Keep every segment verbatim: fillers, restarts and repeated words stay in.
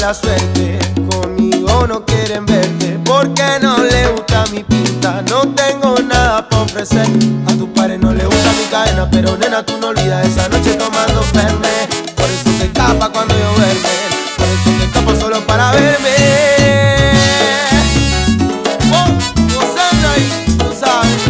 mala suerte, conmigo no quieren verte, porque no le gusta mi pinta, no tengo nada para ofrecer. A tus padres no le gusta mi cadena, pero nena tú no olvidas esa noche tomando Fernet. Por eso te escapas cuando yo duerme, por eso te escapas solo para verme. Oh, gozando ahí, tú sabes.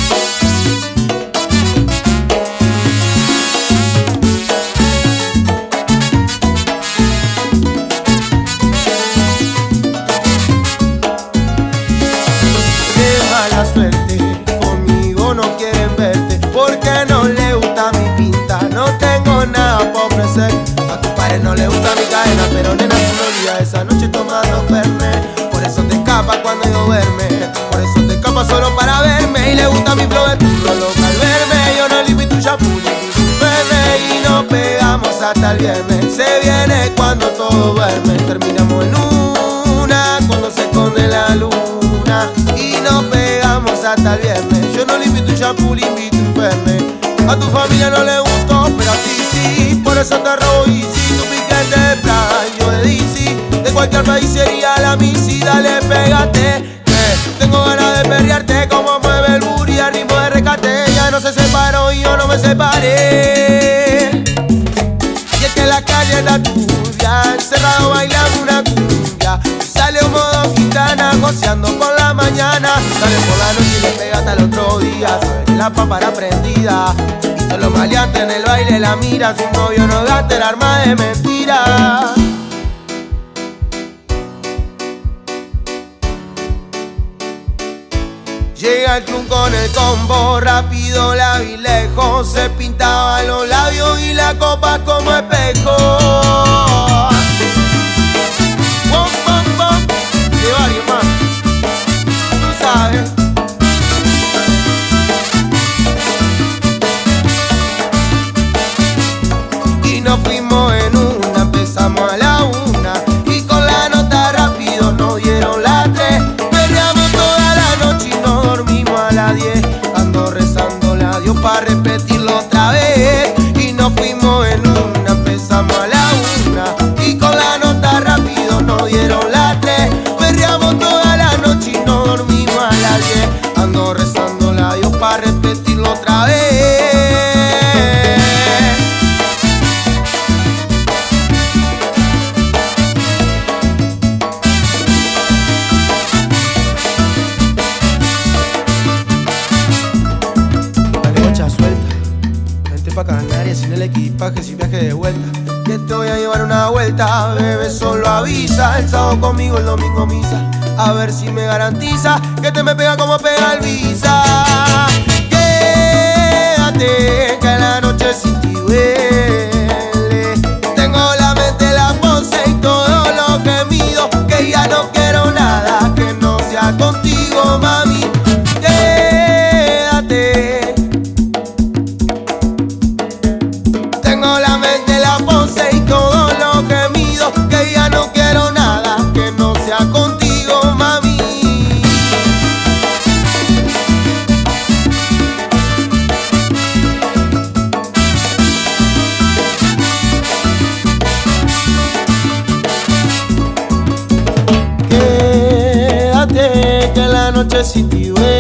Mala suerte, conmigo no quieren verte, porque no le gusta mi pinta, no tengo nada para ofrecer. A tus padres no le gusta mi cadena, pero nena tú no olvidas esa noche tomando Fernet. Por eso te escapas cuando yo duerme, por eso te escapas solo para verme. Y le gusta mi flow de turro loca al verme. Yo no limpio tu shampoo ni tu Fernet, y nos pegamos hasta el viernes. Se viene cuando todo duerme, terminamos en una cuando se esconde la luna, y nos pegamos hasta el viernes. Yo no le invito un shampoo, le invito un Fernet. A tu familia no le gustó, pero a ti sí, por eso te robo y si tu piquete de Prada, yo de D C, de cualquier país sería la Missy. Dale, pégate, que tengo ganas de perrearte, como mueve el booty al ritmo de Rescate. Ya no se separó y yo no me separé, y es que la calle es la tuya, encerrado bailando una cumbia. Sale un modo gitana, goceando por la mañana. Sale por la noche y le pega hasta el otro día. Suena la pámpara prendida, y todos los maleantes en el baile la mira. Su novio no gasta el arma de mentira. Llega el club con el combo, rápido la vi lejos. Se pintaba los labios y la copa como espejo. Bom, bom, bom, de varios más, tú sabes. Y nos fuimos en una, empezamos a la una, y con la nota rápido nos dieron las tres. Peleamos toda la noche y no dormimos a las diez. Ando rezándole a Dios para repetirlo otra vez. Y nos fuimos en una, empezamos a la una, y con la nota rápido nos dieron las tres. Perreamos toda la noche y no dormimos a las diez. Ando rezándole a Dios para repetirlo otra vez. Dale, bocha suelta, vente pa' Canarias sin el equipaje, sin viaje de vuelta, que te voy a llevar una vuelta, bebé, solo avisa. El sábado conmigo, el domingo misa, a ver si me garantiza que te me pega como pega el Visa. Quédate, que la noche sin ti duele. Tengo la mente, la pose y todo lo que mido, que ya no quiero nada que no sea contigo, mami. Quédate. Tengo la mente, la pose y todo lo que mido, que ya no quiero nada que no sea contigo, mami. Quédate, que la noche sin ti duele.